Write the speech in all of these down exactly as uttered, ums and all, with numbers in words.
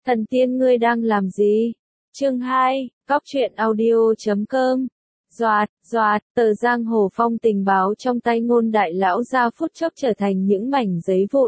Thần tiên ngươi đang làm gì? Chương hai, cóc truyện audio chấm com. Doạt, doạt, tờ giang hồ phong tình báo trong tay Ngôn đại lão ra phút chốc trở thành những mảnh giấy vụn.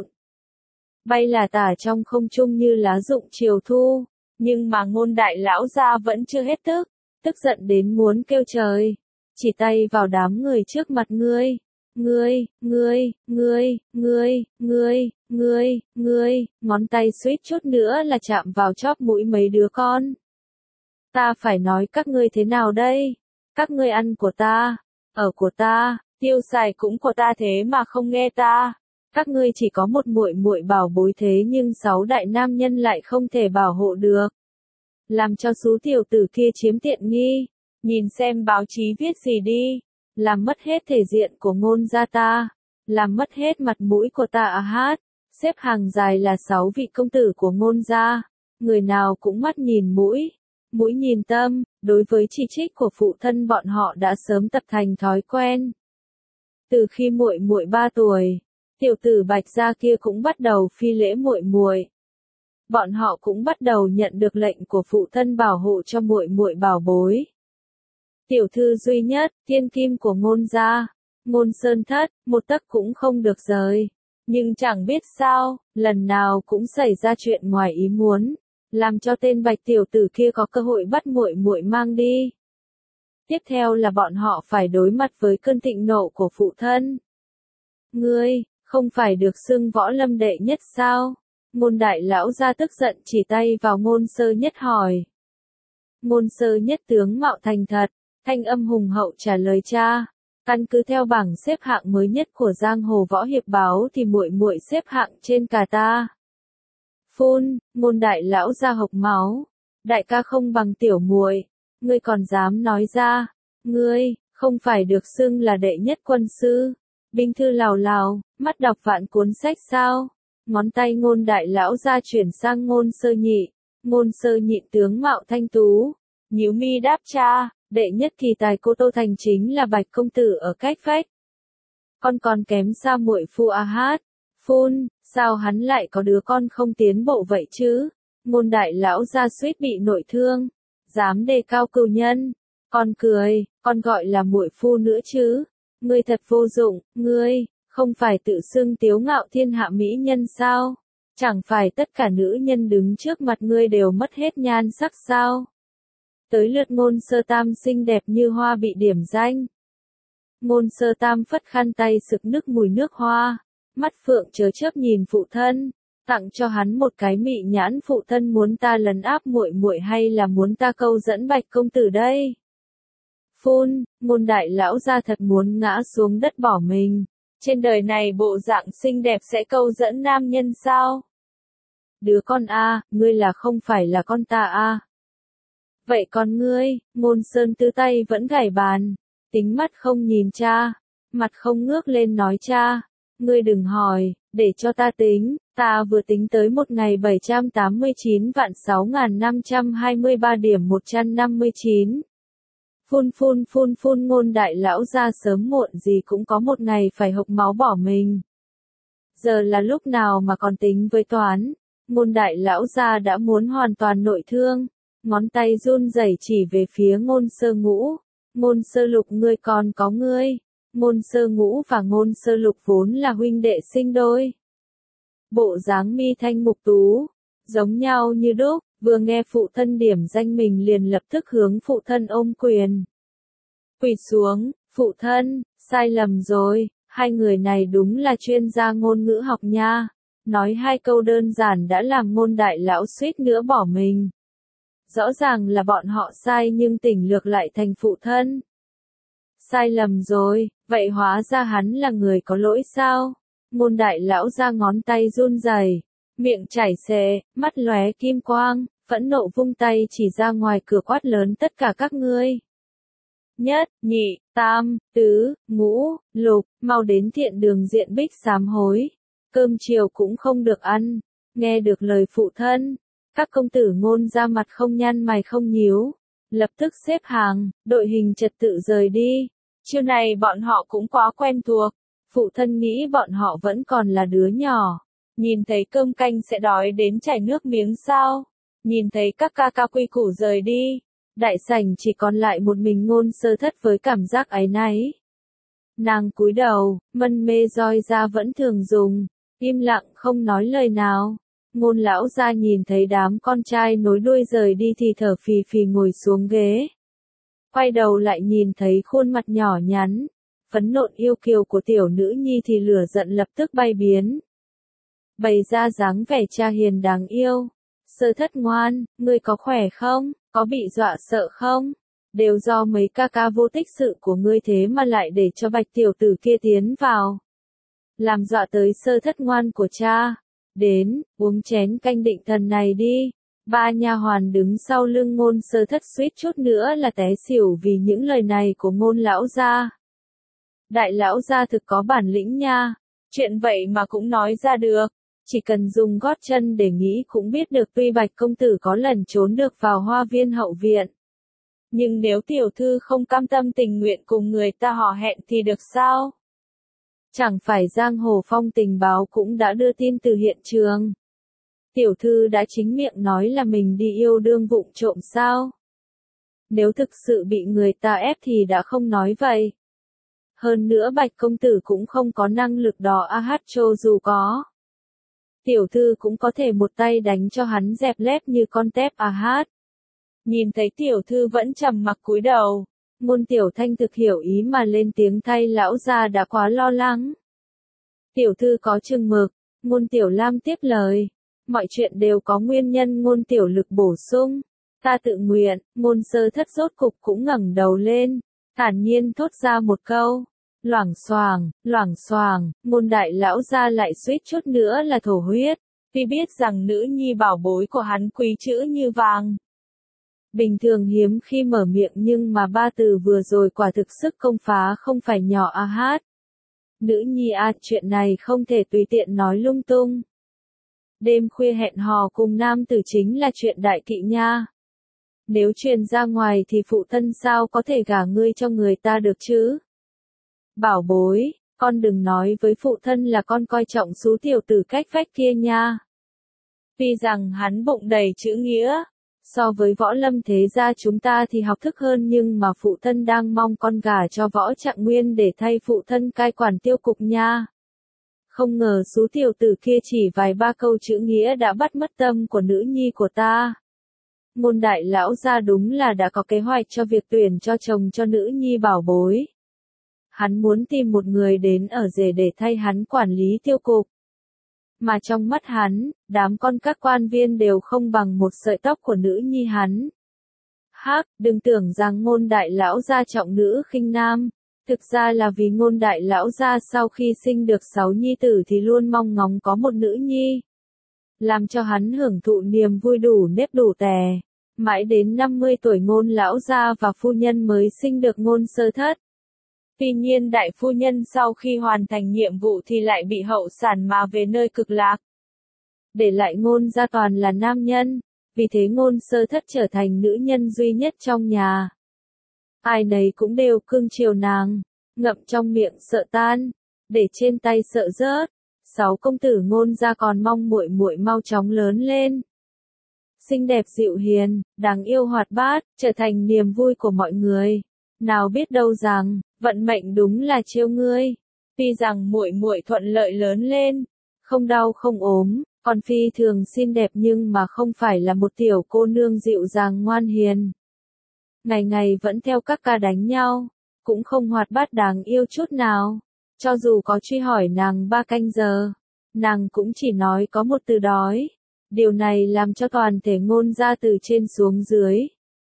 Bay là tả trong không trung như lá rụng chiều thu, nhưng mà Ngôn đại lão ra vẫn chưa hết tức, tức giận đến muốn kêu trời. Chỉ tay vào đám người trước mặt ngươi. Ngươi, ngươi, ngươi, ngươi, ngươi, ngươi, ngươi, ngón tay suýt chút nữa là chạm vào chóp mũi mấy đứa con. Ta phải nói các ngươi thế nào đây? Các ngươi ăn của ta, ở của ta, tiêu xài cũng của ta thế mà không nghe ta. Các ngươi chỉ có một muội muội bảo bối thế nhưng sáu đại nam nhân lại không thể bảo hộ được. Làm cho số tiểu tử kia chiếm tiện nghi. Nhìn xem báo chí viết gì đi. Làm mất hết thể diện của Ngôn gia ta. Làm mất hết mặt mũi của ta à hát. Xếp hàng dài là sáu vị công tử của Ngôn gia. Người nào cũng mắt nhìn mũi. Mũi nhìn tâm, đối với chỉ trích của phụ thân bọn họ đã sớm tập thành thói quen. Từ khi muội muội ba tuổi, tiểu tử Bạch gia kia cũng bắt đầu phi lễ muội muội. Bọn họ cũng bắt đầu nhận được lệnh của phụ thân bảo hộ cho muội muội bảo bối. Tiểu thư duy nhất, thiên kim của Ngôn gia, Ngôn Sơn Thất, một tấc cũng không được rời. Nhưng chẳng biết sao, lần nào cũng xảy ra chuyện ngoài ý muốn, làm cho tên Bạch tiểu tử kia có cơ hội bắt muội muội mang đi. Tiếp theo là bọn họ phải đối mặt với cơn thịnh nộ của phụ thân. Ngươi, không phải được xưng võ lâm đệ nhất sao? Ngôn đại lão ra tức giận chỉ tay vào Ngôn Sơ Nhất hỏi. Ngôn Sơ Nhất tướng mạo thành thật, thanh âm hùng hậu trả lời cha. Căn cứ theo bảng xếp hạng mới nhất của Giang Hồ Võ Hiệp báo thì muội muội xếp hạng trên cả ta. Phun, Ngôn đại lão ra hộc máu. Đại ca không bằng tiểu muội, ngươi còn dám nói ra? Ngươi, không phải được xưng là đệ nhất quân sư, binh thư lào lào, mắt đọc vạn cuốn sách sao? Ngón tay Ngôn đại lão ra chuyển sang Ngôn Sơ Nhị. Ngôn Sơ Nhị tướng mạo thanh tú, nhíu mi đáp cha, đệ nhất kỳ tài Cô Tô Thành chính là Bạch công tử ở cách vách. Con còn kém xa muội phu a hát. Phun, sao hắn lại có đứa con không tiến bộ vậy chứ? Ngôn đại lão ra suýt bị nội thương, dám đề cao cửu nhân. Con cười, con gọi là muội phu nữa chứ? Ngươi thật vô dụng, ngươi, không phải tự xưng tiếu ngạo thiên hạ mỹ nhân sao? Chẳng phải tất cả nữ nhân đứng trước mặt ngươi đều mất hết nhan sắc sao? Tới lượt Ngôn Sơ Tam xinh đẹp như hoa bị điểm danh. Ngôn Sơ Tam phất khăn tay sực nức mùi nước hoa, mắt phượng chớ chớp nhìn phụ thân, tặng cho hắn một cái mị nhãn. Phụ thân muốn ta lấn áp muội muội hay là muốn ta câu dẫn Bạch công tử đây? Phun, Ngôn đại lão ra thật muốn ngã xuống đất bỏ mình. Trên đời này bộ dạng xinh đẹp sẽ câu dẫn nam nhân sao? Đứa con a, ngươi là không phải là con ta a? Vậy còn ngươi? Ngôn Sơn Tư tay vẫn gảy bàn, tính mắt không nhìn cha, mặt không ngước lên nói cha, ngươi đừng hỏi, để cho ta tính, ta vừa tính tới một ngày bảy trăm tám mươi chín vạn sáu nghìn năm trăm hai mươi ba điểm một trăm năm mươi chín. Phun phun phun phun Ngôn đại lão ra sớm muộn gì cũng có một ngày phải hộc máu bỏ mình. Giờ là lúc nào mà còn tính với toán? Ngôn đại lão ra đã muốn hoàn toàn nội thương, ngón tay run rẩy chỉ về phía Ngôn Sơ Ngũ. Ngôn Sơ Lục ngươi còn có ngươi. Ngôn Sơ Ngũ và Ngôn Sơ Lục vốn là huynh đệ sinh đôi. Bộ dáng mi thanh mục tú, giống nhau như đúc, vừa nghe phụ thân điểm danh mình liền lập tức hướng phụ thân ôm quyền. Quỳ xuống, phụ thân, sai lầm rồi, hai người này đúng là chuyên gia ngôn ngữ học nha. Nói hai câu đơn giản đã làm Ngôn đại lão suýt nữa bỏ mình. Rõ ràng là bọn họ sai nhưng tỉnh lược lại thành phụ thân. Sai lầm rồi, vậy hóa ra hắn là người có lỗi sao? Ngôn đại lão ra ngón tay run rẩy, miệng chảy xệ, mắt lóe kim quang, phẫn nộ vung tay chỉ ra ngoài cửa quát lớn tất cả các ngươi. Nhất, nhị, tam, tứ, ngũ, lục, mau đến thiện đường diện bích sám hối. Cơm chiều cũng không được ăn. Nghe được lời phụ thân, các công tử Ngôn ra mặt không nhăn mày không nhíu, lập tức xếp hàng, đội hình trật tự rời đi. Chiều này bọn họ cũng quá quen thuộc. Phụ thân nghĩ bọn họ vẫn còn là đứa nhỏ, nhìn thấy cơm canh sẽ đói đến chảy nước miếng sao? Nhìn thấy các ca ca quy củ rời đi, đại sảnh chỉ còn lại một mình Ngôn Sơ Thất với cảm giác áy náy. Nàng cúi đầu, mân mê roi ra vẫn thường dùng, im lặng không nói lời nào. Ngôn lão gia nhìn thấy đám con trai nối đuôi rời đi thì thở phì phì ngồi xuống ghế. Quay đầu lại nhìn thấy khuôn mặt nhỏ nhắn, phấn nộn yêu kiều của tiểu nữ nhi thì lửa giận lập tức bay biến. Bày ra dáng vẻ cha hiền đáng yêu. Sơ Thất ngoan, ngươi có khỏe không, có bị dọa sợ không? Đều do mấy ca ca vô tích sự của ngươi thế mà lại để cho bạch tiểu tử kia tiến vào. Làm dọa tới Sơ Thất ngoan của cha. Đến, uống chén canh định thần này đi. Ba nha hoàn đứng sau lưng Ngôn Sơ Thất suýt chút nữa là té xỉu vì những lời này của Ngôn lão gia. Đại lão gia thực có bản lĩnh nha, chuyện vậy mà cũng nói ra được. Chỉ cần dùng gót chân để nghĩ cũng biết được tuy bạch công tử có lần trốn được vào hoa viên hậu viện. Nhưng nếu tiểu thư không cam tâm tình nguyện cùng người ta hò hẹn thì được sao? Chẳng phải Giang Hồ Phong tình báo cũng đã đưa tin từ hiện trường. Tiểu thư đã chính miệng nói là mình đi yêu đương vụng trộm sao? Nếu thực sự bị người ta ép thì đã không nói vậy. Hơn nữa bạch công tử cũng không có năng lực đó a hát cho dù có. Tiểu thư cũng có thể một tay đánh cho hắn dẹp lép như con tép à hát. Nhìn thấy tiểu thư vẫn trầm mặc cúi đầu, Ngôn Tiểu Thanh thực hiểu ý mà lên tiếng thay lão gia đã quá lo lắng. Tiểu thư có chừng mực, Ngôn Tiểu Lam tiếp lời. Mọi chuyện đều có nguyên nhân. Ngôn Tiểu Lực bổ sung. Ta tự nguyện. Ngôn Sơ Thất rốt cục cũng ngẩng đầu lên, thản nhiên thốt ra một câu. Loảng xoàng, loảng xoàng, Ngôn đại lão gia lại suýt chút nữa là thổ huyết, vì biết rằng nữ nhi bảo bối của hắn quý chữ như vàng. Bình thường hiếm khi mở miệng nhưng mà ba từ vừa rồi quả thực sức công phá không phải nhỏ a hát. Nữ nhi a, chuyện này không thể tùy tiện nói lung tung. Đêm khuya hẹn hò cùng nam tử chính là chuyện đại kỵ nha. Nếu truyền ra ngoài thì phụ thân sao có thể gả ngươi cho người ta được chứ? Bảo bối, con đừng nói với phụ thân là con coi trọng số tiểu tử cách vách kia nha. Vì rằng hắn bụng đầy chữ nghĩa, so với võ lâm thế gia chúng ta thì học thức hơn nhưng mà phụ thân đang mong con gả cho Võ Trạng Nguyên để thay phụ thân cai quản tiêu cục nha. Không ngờ số tiểu tử kia chỉ vài ba câu chữ nghĩa đã bắt mất tâm của nữ nhi của ta. Ngôn đại lão gia đúng là đã có kế hoạch cho việc tuyển cho chồng cho nữ nhi bảo bối. Hắn muốn tìm một người đến ở rể để thay hắn quản lý tiêu cục. Mà trong mắt hắn, đám con các quan viên đều không bằng một sợi tóc của nữ nhi hắn. Hắc, đừng tưởng rằng Ngôn đại lão gia trọng nữ khinh nam. Thực ra là vì Ngôn đại lão gia sau khi sinh được sáu nhi tử thì luôn mong ngóng có một nữ nhi. Làm cho hắn hưởng thụ niềm vui đủ nếp đủ tè. Mãi đến năm mươi tuổi Ngôn lão gia và phu nhân mới sinh được Ngôn Sơ Thất. Tuy nhiên đại phu nhân sau khi hoàn thành nhiệm vụ thì lại bị hậu sản mà về nơi cực lạc. Để lại Ngôn gia toàn là nam nhân, vì thế Ngôn Sơ Thất trở thành nữ nhân duy nhất trong nhà. Ai nấy cũng đều cưng chiều nàng, ngậm trong miệng sợ tan, để trên tay sợ rớt. Sáu công tử Ngôn gia còn mong muội muội mau chóng lớn lên. Xinh đẹp dịu hiền, đáng yêu hoạt bát, trở thành niềm vui của mọi người. Nào biết đâu rằng, vận mệnh đúng là trêu ngươi. Tuy rằng muội muội thuận lợi lớn lên, không đau không ốm, còn phi thường xinh đẹp nhưng mà không phải là một tiểu cô nương dịu dàng ngoan hiền. Ngày ngày vẫn theo các ca đánh nhau, cũng không hoạt bát đáng yêu chút nào. Cho dù có truy hỏi nàng ba canh giờ, nàng cũng chỉ nói có một từ đói. Điều này làm cho toàn thể Ngôn gia từ trên xuống dưới.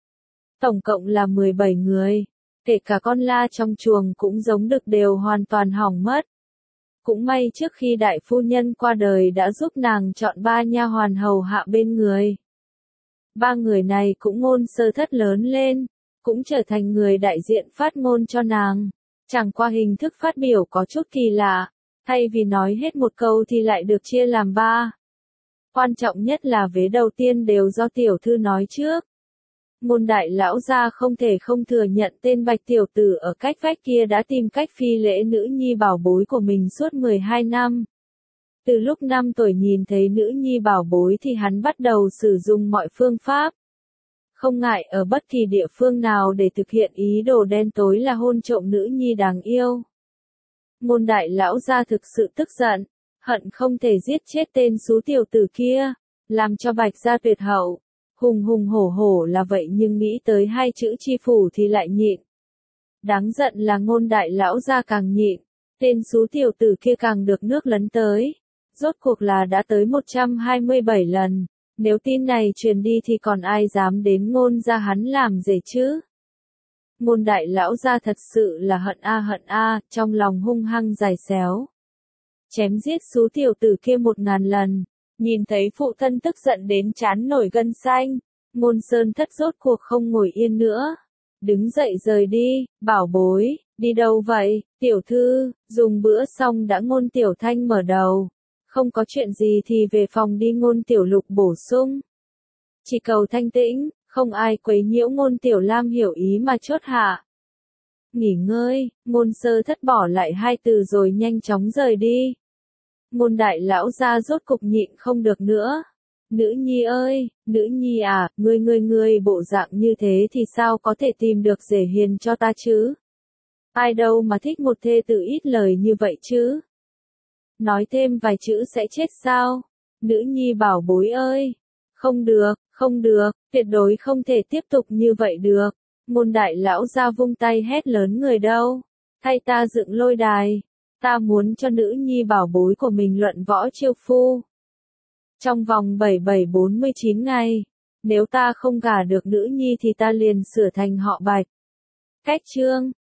Tổng cộng là mười bảy người. Kể cả con la trong chuồng cũng giống đực đều hoàn toàn hỏng mất. Cũng may trước khi đại phu nhân qua đời đã giúp nàng chọn ba nha hoàn hầu hạ bên người. Ba người này cũng Ngôn Sơ Thất lớn lên, cũng trở thành người đại diện phát ngôn cho nàng. Chẳng qua hình thức phát biểu có chút kỳ lạ, thay vì nói hết một câu thì lại được chia làm ba. Quan trọng nhất là vế đầu tiên đều do tiểu thư nói trước. Ngôn đại lão gia không thể không thừa nhận tên bạch tiểu tử ở cách vách kia đã tìm cách phi lễ nữ nhi bảo bối của mình suốt mười hai năm. Từ lúc năm tuổi nhìn thấy nữ nhi bảo bối thì hắn bắt đầu sử dụng mọi phương pháp. Không ngại ở bất kỳ địa phương nào để thực hiện ý đồ đen tối là hôn trộm nữ nhi đáng yêu. Ngôn đại lão gia thực sự tức giận, hận không thể giết chết tên xú tiểu tử kia, làm cho Bạch gia tuyệt hậu. Hùng hùng hổ hổ là vậy nhưng nghĩ tới hai chữ chi phủ thì lại nhịn. Đáng giận là ngôn đại lão gia càng nhịn, tên xú tiểu tử kia càng được nước lấn tới. Rốt cuộc là đã tới một trăm hai mươi bảy lần, nếu tin này truyền đi thì còn ai dám đến ngôn gia hắn làm gì chứ? Ngôn đại lão gia thật sự là hận a hận a, trong lòng hung hăng dài xéo. Chém giết xú tiểu tử kia một ngàn lần, nhìn thấy phụ thân tức giận đến trán nổi gân xanh, Ngôn Sơn Thất rốt cuộc không ngồi yên nữa. Đứng dậy rời đi, bảo bối, đi đâu vậy, tiểu thư, dùng bữa xong đã Ngôn Tiểu Thanh mở đầu. Không có chuyện gì thì về phòng đi Ngôn Tiểu Lục bổ sung. Chỉ cầu thanh tĩnh, không ai quấy nhiễu Ngôn Tiểu Lam hiểu ý mà chốt hạ. Nghỉ ngơi, Ngôn Sơ Thất bỏ lại hai từ rồi nhanh chóng rời đi. Ngôn đại lão gia rốt cục nhịn không được nữa. Nữ nhi ơi, nữ nhi à, ngươi ngươi ngươi bộ dạng như thế thì sao có thể tìm được rể hiền cho ta chứ? Ai đâu mà thích một thê tử ít lời như vậy chứ? Nói thêm vài chữ sẽ chết sao? Nữ nhi bảo bối ơi! Không được, không được, tuyệt đối không thể tiếp tục như vậy được. Ngôn đại lão gia vung tay hét lớn người đâu. Thay ta dựng lôi đài. Ta muốn cho nữ nhi bảo bối của mình luận võ chiêu phu. Trong vòng bảy bảy bốn mươi chín ngày, nếu ta không gả được nữ nhi thì ta liền sửa thành họ Bạch. Cách chương